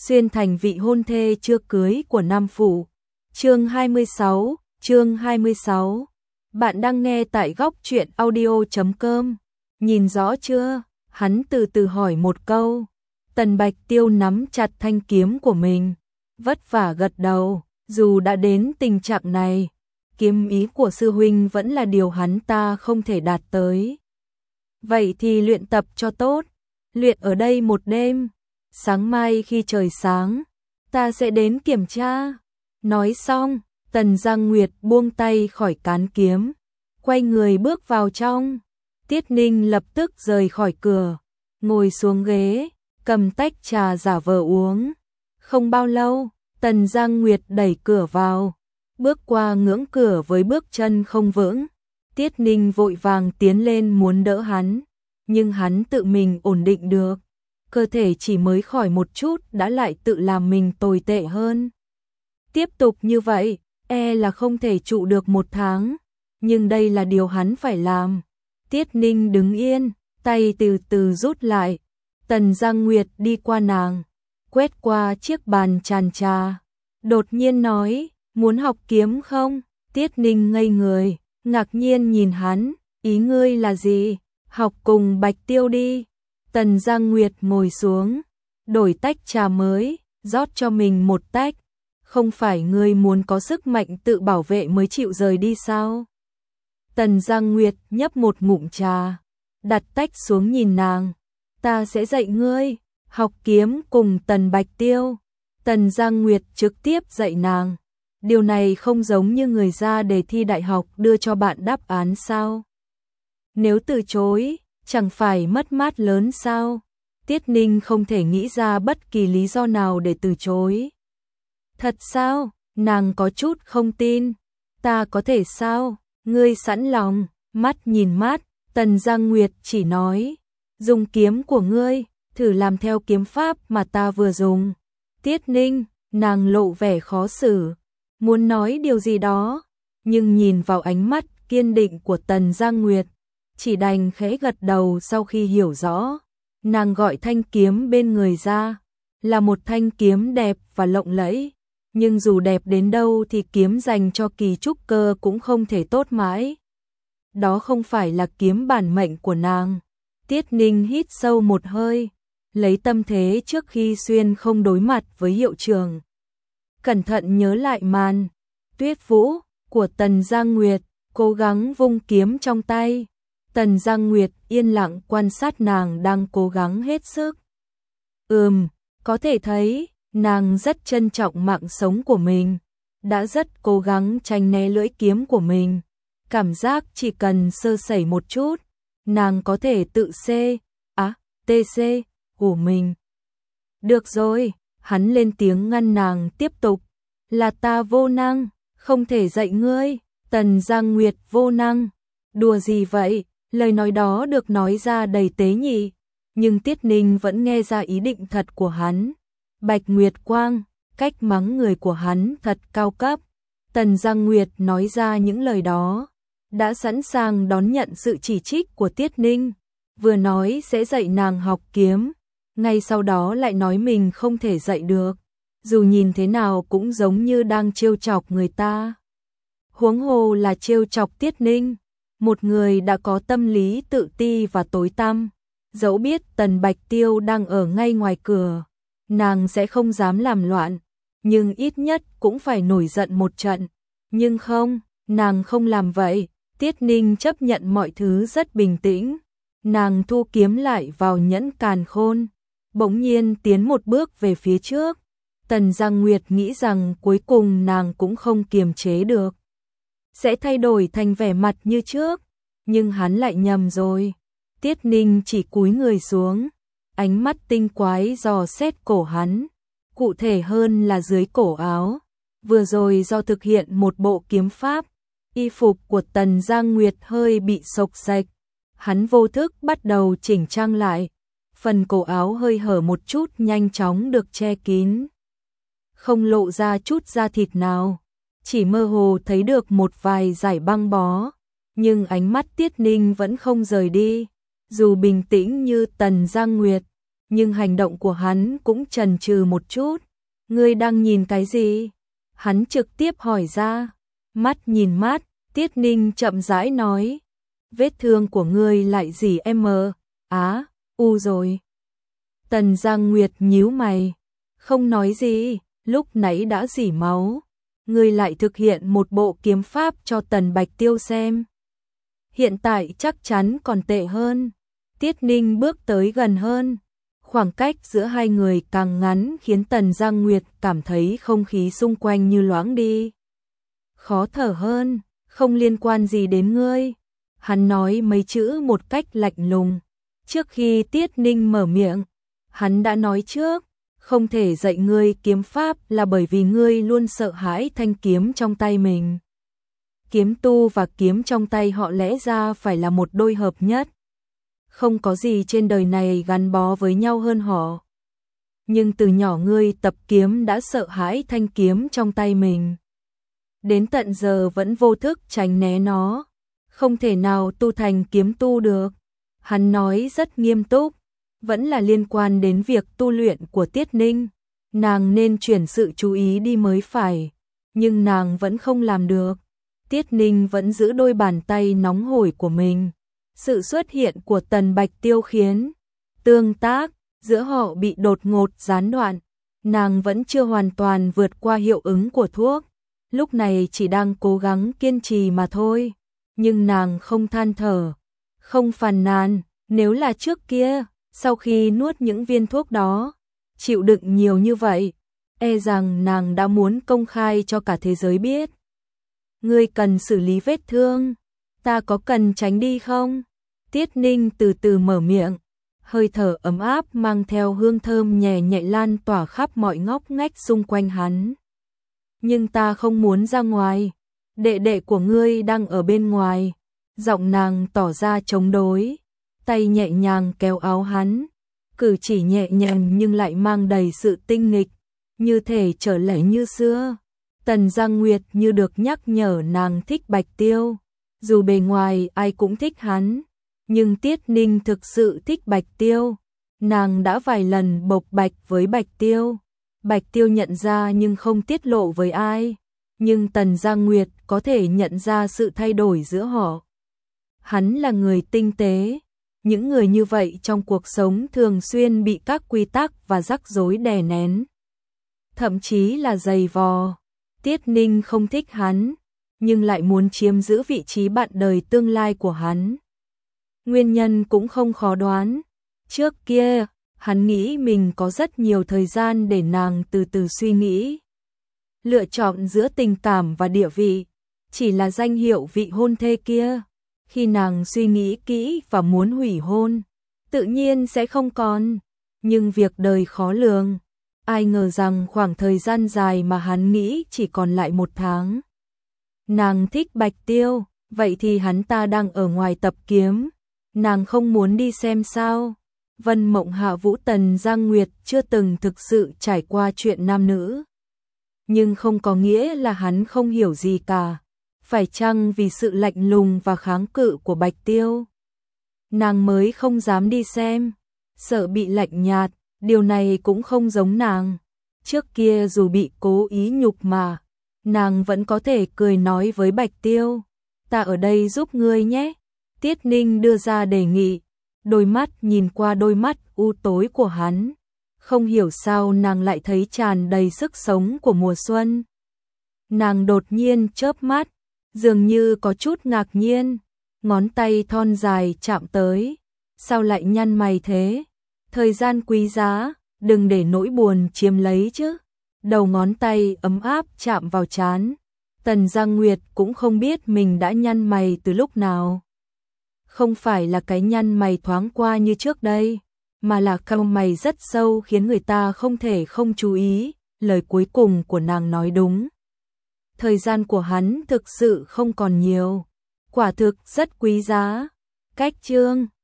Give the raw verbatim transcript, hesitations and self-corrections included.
xuyên thành vị hôn thê chưa cưới của Nam Phủ. Chương hai mươi sáu, chương hai mươi sáu. Bạn đang nghe tại góc truyện audio chấm com. Nhìn rõ chưa? Hắn từ từ hỏi một câu. Tần Bạch Tiêu nắm chặt thanh kiếm của mình, vất vả gật đầu, dù đã đến tình trạng này, kiếm ý của sư huynh vẫn là điều hắn ta không thể đạt tới. Vậy thì luyện tập cho tốt, luyện ở đây một đêm, sáng mai khi trời sáng, ta sẽ đến kiểm tra. Nói xong, Tần Giang Nguyệt buông tay khỏi cán kiếm, quay người bước vào trong. Tiết Ninh lập tức rời khỏi cửa, ngồi xuống ghế, cầm tách trà giả vờ uống. Không bao lâu, Tần Giang Nguyệt đẩy cửa vào, bước qua ngưỡng cửa với bước chân không vững. Tiết Ninh vội vàng tiến lên muốn đỡ hắn, nhưng hắn tự mình ổn định được. Cơ thể chỉ mới khỏi một chút đã lại tự làm mình tồi tệ hơn. Tiếp tục như vậy, e là không thể trụ được một tháng, nhưng đây là điều hắn phải làm. Tiết Ninh đứng yên, tay từ từ rút lại. Tần Giang Nguyệt đi qua nàng, quét qua chiếc bàn tràn trà, đột nhiên nói, muốn học kiếm không? Tiết Ninh ngây người, ngạc nhiên nhìn hắn, ý ngươi là gì? Học cùng Bạch Tiêu đi. Tần Giang Nguyệt ngồi xuống, đổi tách trà mới, rót cho mình một tách. Không phải ngươi muốn có sức mạnh tự bảo vệ mới chịu rời đi sao? Tần Giang Nguyệt nhấp một ngụm trà, đặt tách xuống nhìn nàng. Ta sẽ dạy ngươi, học kiếm cùng Tần Bạch Tiêu. Tần Giang Nguyệt trực tiếp dạy nàng. Điều này không giống như người ra đề thi đại học đưa cho bạn đáp án sao? Nếu từ chối, chẳng phải mất mát lớn sao? Tiết Ninh không thể nghĩ ra bất kỳ lý do nào để từ chối. Thật sao? Nàng có chút không tin. Ta có thể sao? Ngươi sẵn lòng, mắt nhìn mắt, Tần Giang Nguyệt chỉ nói, dùng kiếm của ngươi, thử làm theo kiếm pháp mà ta vừa dùng. Tiết Ninh, nàng lộ vẻ khó xử, muốn nói điều gì đó, nhưng nhìn vào ánh mắt kiên định của Tần Giang Nguyệt, chỉ đành khẽ gật đầu. Sau khi hiểu rõ, nàng gọi thanh kiếm bên người ra, là một thanh kiếm đẹp và lộng lẫy, nhưng dù đẹp đến đâu thì kiếm dành cho kỳ trúc cơ cũng không thể tốt mãi. Đó không phải là kiếm bản mệnh của nàng. Tiết Ninh hít sâu một hơi, lấy tâm thế trước khi xuyên không đối mặt với hiệu trưởng. Cẩn thận nhớ lại màn tuyết vũ của Tần Giang Nguyệt, cố gắng vung kiếm trong tay. Tần Giang Nguyệt yên lặng quan sát nàng đang cố gắng hết sức. Ừm, có thể thấy, nàng rất trân trọng mạng sống của mình, đã rất cố gắng tránh né lưỡi kiếm của mình. Cảm giác chỉ cần sơ sẩy một chút, nàng có thể tự C, á, tê xê của mình. Được rồi, hắn lên tiếng ngăn nàng tiếp tục. Là ta vô năng, không thể dạy ngươi. Tần Giang Nguyệt vô năng. Đùa gì vậy? Lời nói đó được nói ra đầy tế nhị, nhưng Tiết Ninh vẫn nghe ra ý định thật của hắn. Bạch Nguyệt Quang, cách mắng người của hắn thật cao cấp. Tần Giang Nguyệt nói ra những lời đó, đã sẵn sàng đón nhận sự chỉ trích của Tiết Ninh. Vừa nói sẽ dạy nàng học kiếm, ngay sau đó lại nói mình không thể dạy được. Dù nhìn thế nào cũng giống như đang trêu chọc người ta. Huống hồ là trêu chọc Tiết Ninh, một người đã có tâm lý tự ti và tối tăm. Dẫu biết Tần Bạch Tiêu đang ở ngay ngoài cửa, nàng sẽ không dám làm loạn, nhưng ít nhất cũng phải nổi giận một trận. Nhưng không, nàng không làm vậy. Tiết Ninh chấp nhận mọi thứ rất bình tĩnh. Nàng thu kiếm lại vào nhẫn càn khôn, bỗng nhiên tiến một bước về phía trước. Tần Giang Nguyệt nghĩ rằng cuối cùng nàng cũng không kiềm chế được, sẽ thay đổi thành vẻ mặt như trước, nhưng hắn lại nhầm rồi. Tiết Ninh chỉ cúi người xuống, ánh mắt tinh quái dò xét cổ hắn, cụ thể hơn là dưới cổ áo. Vừa rồi do thực hiện một bộ kiếm pháp, y phục của Tần Giang Nguyệt hơi bị xộc xệch. Hắn vô thức bắt đầu chỉnh trang lại, phần cổ áo hơi hở một chút nhanh chóng được che kín, không lộ ra chút da thịt nào, chỉ mơ hồ thấy được một vài dải băng bó. Nhưng ánh mắt Tiết Ninh vẫn không rời đi, dù bình tĩnh như Tần Giang Nguyệt, nhưng hành động của hắn cũng chần chừ một chút. Ngươi đang nhìn cái gì? Hắn trực tiếp hỏi ra. Mắt nhìn mắt, Tiết Ninh chậm rãi nói. Vết thương của ngươi lại gì em mờ? Á, u rồi. Tần Giang Nguyệt nhíu mày. Không nói gì, lúc nãy đã rỉ máu. Ngươi lại thực hiện một bộ kiếm pháp cho Tần Bạch Tiêu xem. Hiện tại chắc chắn còn tệ hơn. Tiết Ninh bước tới gần hơn. Khoảng cách giữa hai người càng ngắn khiến Tần Giang Nguyệt cảm thấy không khí xung quanh như loãng đi. Khó thở hơn, không liên quan gì đến ngươi. Hắn nói mấy chữ một cách lạnh lùng. Trước khi Tiết Ninh mở miệng, hắn đã nói trước, không thể dạy ngươi kiếm pháp là bởi vì ngươi luôn sợ hãi thanh kiếm trong tay mình. Kiếm tu và kiếm trong tay họ lẽ ra phải là một đôi hợp nhất. Không có gì trên đời này gắn bó với nhau hơn họ. Nhưng từ nhỏ ngươi tập kiếm đã sợ hãi thanh kiếm trong tay mình. Đến tận giờ vẫn vô thức tránh né nó. Không thể nào tu thành kiếm tu được. Hắn nói rất nghiêm túc. Vẫn là liên quan đến việc tu luyện của Tiết Ninh. Nàng nên chuyển sự chú ý đi mới phải. Nhưng nàng vẫn không làm được. Tiết Ninh vẫn giữ đôi bàn tay nóng hổi của mình. Sự xuất hiện của Tần Bạch Tiêu khiến tương tác giữa họ bị đột ngột gián đoạn. Nàng vẫn chưa hoàn toàn vượt qua hiệu ứng của thuốc. Lúc này chỉ đang cố gắng kiên trì mà thôi. Nhưng nàng không than thở, không phàn nàn. Nếu là trước kia, sau khi nuốt những viên thuốc đó, chịu đựng nhiều như vậy, e rằng nàng đã muốn công khai cho cả thế giới biết. Ngươi cần xử lý vết thương, ta có cần tránh đi không? Tiết Ninh từ từ mở miệng, hơi thở ấm áp mang theo hương thơm nhẹ nhẹ lan tỏa khắp mọi ngóc ngách xung quanh hắn. Nhưng ta không muốn ra ngoài, đệ đệ của ngươi đang ở bên ngoài. Giọng nàng tỏ ra chống đối, tay nhẹ nhàng kéo áo hắn, cử chỉ nhẹ nhàng nhưng lại mang đầy sự tinh nghịch, như thể trở lại như xưa. Tần Giang Nguyệt như được nhắc nhở nàng thích Bạch Tiêu, dù bề ngoài ai cũng thích hắn, nhưng Tiết Ninh thực sự thích Bạch Tiêu. Nàng đã vài lần bộc bạch với Bạch Tiêu, Bạch Tiêu nhận ra nhưng không tiết lộ với ai, nhưng Tần Giang Nguyệt có thể nhận ra sự thay đổi giữa họ. Hắn là người tinh tế, những người như vậy trong cuộc sống thường xuyên bị các quy tắc và rắc rối đè nén, thậm chí là giày vò. Tiết Ninh không thích hắn, nhưng lại muốn chiếm giữ vị trí bạn đời tương lai của hắn. Nguyên nhân cũng không khó đoán. Trước kia, hắn nghĩ mình có rất nhiều thời gian để nàng từ từ suy nghĩ. Lựa chọn giữa tình cảm và địa vị, chỉ là danh hiệu vị hôn thê kia. Khi nàng suy nghĩ kỹ và muốn hủy hôn, tự nhiên sẽ không còn. Nhưng việc đời khó lường. Ai ngờ rằng khoảng thời gian dài mà hắn nghĩ chỉ còn lại một tháng. Nàng thích Bạch Tiêu, vậy thì hắn ta đang ở ngoài tập kiếm. Nàng không muốn đi xem sao? Vân Mộng Hạ Vũ Tần Giang Nguyệt chưa từng thực sự trải qua chuyện nam nữ. Nhưng không có nghĩa là hắn không hiểu gì cả. Phải chăng vì sự lạnh lùng và kháng cự của Bạch Tiêu, nàng mới không dám đi xem, sợ bị lạnh nhạt. Điều này cũng không giống nàng. Trước kia dù bị cố ý nhục mà, nàng vẫn có thể cười nói với Bạch Tiêu, ta ở đây giúp ngươi nhé. Tiết Ninh đưa ra đề nghị, đôi mắt nhìn qua đôi mắt u tối của hắn. Không hiểu sao nàng lại thấy tràn đầy sức sống của mùa xuân. Nàng đột nhiên chớp mắt, dường như có chút ngạc nhiên, ngón tay thon dài chạm tới. Sao lại nhăn mày thế? Thời gian quý giá, đừng để nỗi buồn chiếm lấy chứ. Đầu ngón tay ấm áp chạm vào trán. Tần Giang Nguyệt cũng không biết mình đã nhăn mày từ lúc nào. Không phải là cái nhăn mày thoáng qua như trước đây, mà là cau mày rất sâu khiến người ta không thể không chú ý. Lời cuối cùng của nàng nói đúng. Thời gian của hắn thực sự không còn nhiều. Quả thực rất quý giá. Cách chương